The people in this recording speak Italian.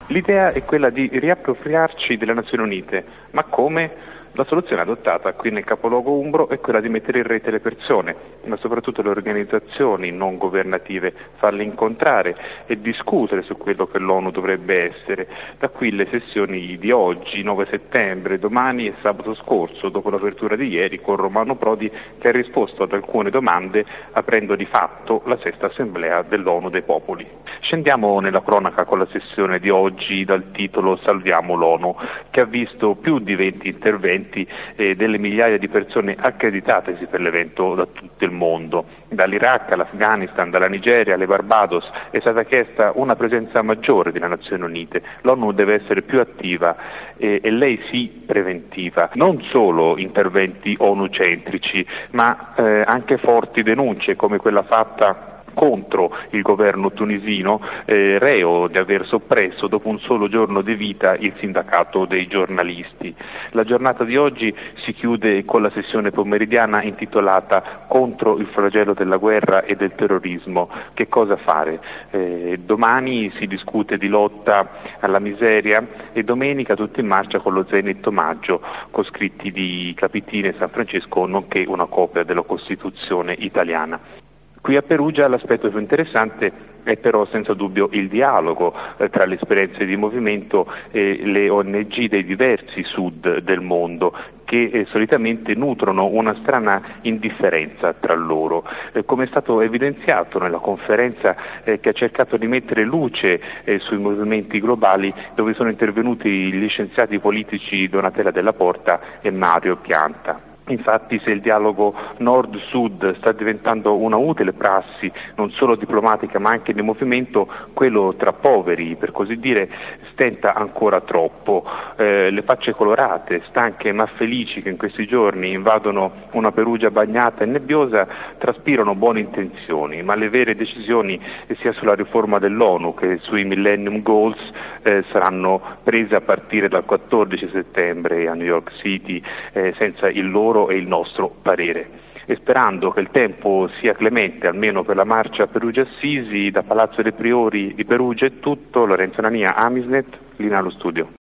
L'idea è quella di riappropriarci delle Nazioni Unite, ma come? La soluzione adottata qui nel capoluogo umbro è quella di mettere in rete le persone, ma soprattutto le organizzazioni non governative, farle incontrare e discutere su quello che l'ONU dovrebbe essere. Da qui le sessioni di oggi, 9 settembre, domani e sabato scorso, dopo l'apertura di ieri con Romano Prodi che ha risposto ad alcune domande aprendo di fatto la sesta assemblea dell'ONU dei popoli. Scendiamo nella cronaca con la sessione di oggi dal titolo Salviamo l'ONU, che ha visto più di 20 interventi delle migliaia di persone accreditatesi per l'evento da tutto il mondo. Dall'Iraq all'Afghanistan, dalla Nigeria alle Barbados è stata chiesta una presenza maggiore delle Nazioni Unite. L'ONU deve essere più attiva e lei sì preventiva. Non solo interventi ONU-centrici, ma anche forti denunce come quella fatta contro il governo tunisino, reo di aver soppresso dopo un solo giorno di vita il sindacato dei giornalisti. La giornata di oggi si chiude con la sessione pomeridiana intitolata Contro il flagello della guerra e del terrorismo. Che cosa fare? Domani si discute di lotta alla miseria e domenica tutto in marcia con lo zainetto Maggio, con scritti di Capitini e San Francesco, nonché una copia della Costituzione italiana. Qui a Perugia l'aspetto più interessante è però senza dubbio il dialogo tra le esperienze di movimento e le ONG dei diversi sud del mondo che solitamente nutrono una strana indifferenza tra loro. Come è stato evidenziato nella conferenza che ha cercato di mettere luce sui movimenti globali, dove sono intervenuti gli scienziati politici Donatella Della Porta e Mario Pianta. Infatti, se il dialogo nord-sud sta diventando una utile prassi non solo diplomatica ma anche di movimento, quello tra poveri, per così dire, stenta ancora troppo. Le facce colorate, stanche ma felici che in questi giorni invadono una Perugia bagnata e nebbiosa traspirano buone intenzioni, ma le vere decisioni sia sulla riforma dell'ONU che sui Millennium Goals saranno prese a partire dal 14 settembre a New York City senza il loro e il nostro parere. E sperando che il tempo sia clemente almeno per la marcia Perugia-Assisi, da Palazzo dei Priori di Perugia è tutto. Lorenzo Nania, Amisnet, linea allo studio.